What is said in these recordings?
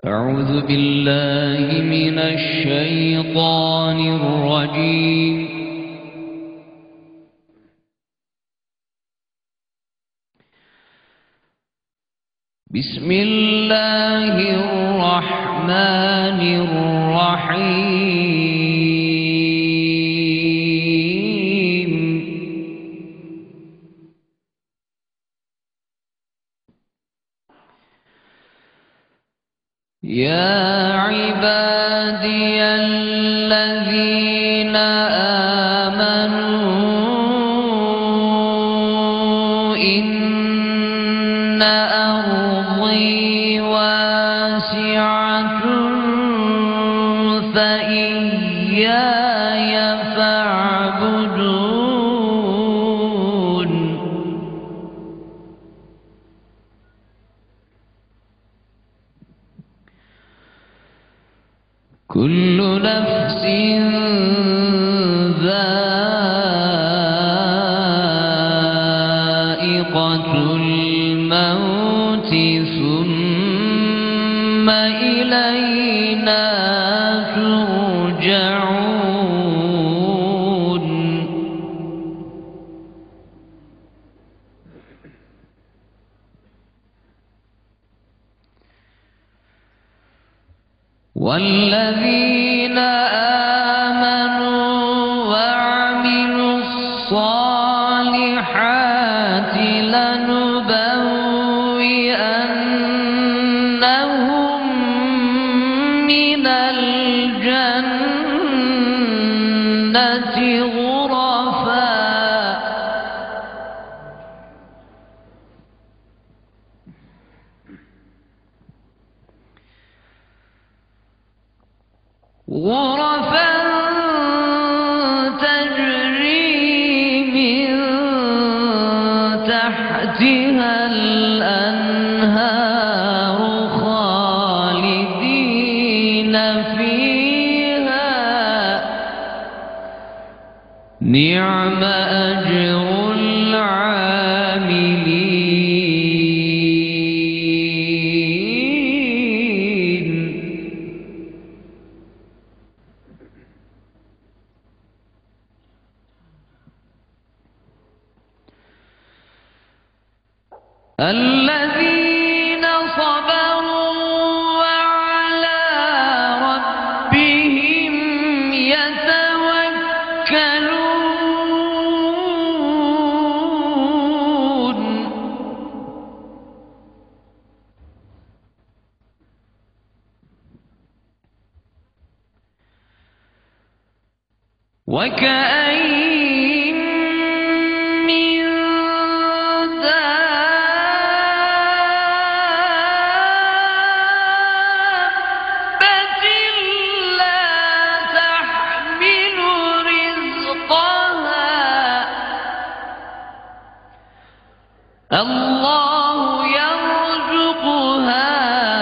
أعوذ بالله من الشيطان الرجيم. بسم الله الرحمن الرحيم. يا عبادي الذين آمنوا إن أرضي واسعة فإياي فاعبدون. كل نفس ذائقة الموت ثم إلينا ترجعون. والذين آمنوا وعملوا الصالحات لنبوئنهم من الجنة غرفا تجري من تحتها الأنهار خالدين فيها نعم أجر العاملين. الذين صبروا وعلى ربهم يتوكلون. وكأين من الله يرزقها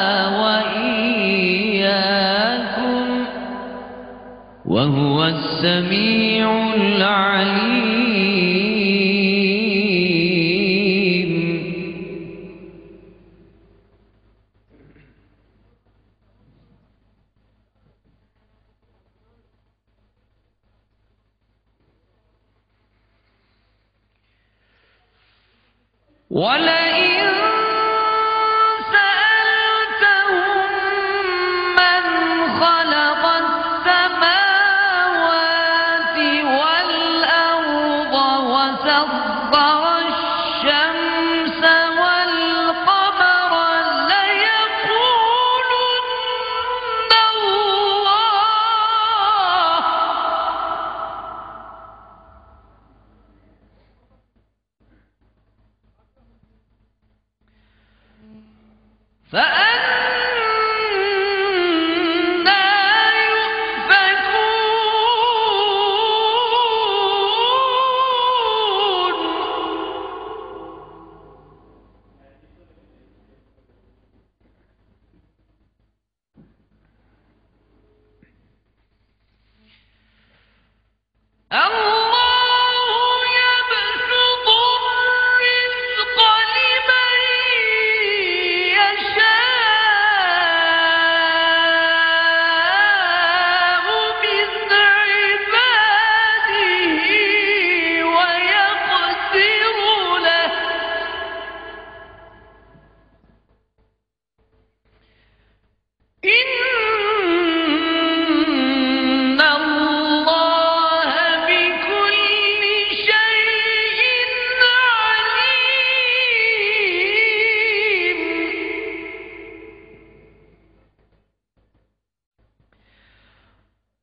وإياكم وهو السميع العليم. ولئن سألتهم من خلق السماوات والأرض وسخر الشمس والقمر ليقولن الله.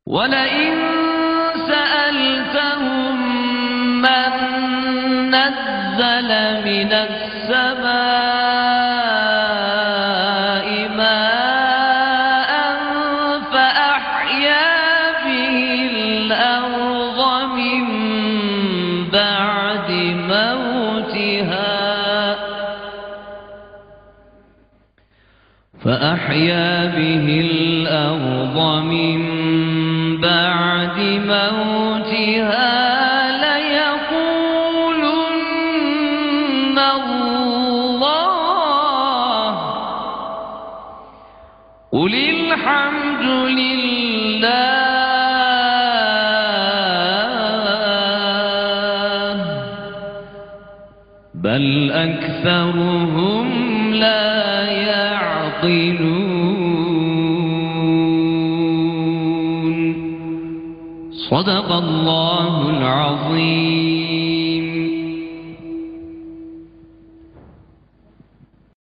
ولئن سألتهم من نزل من السماء ماء فأحيا به الأرض من بعد موتها ليقولن الله. قل الحمد لله بل أكثرهم لا يعقلون. صدق الله العظيم.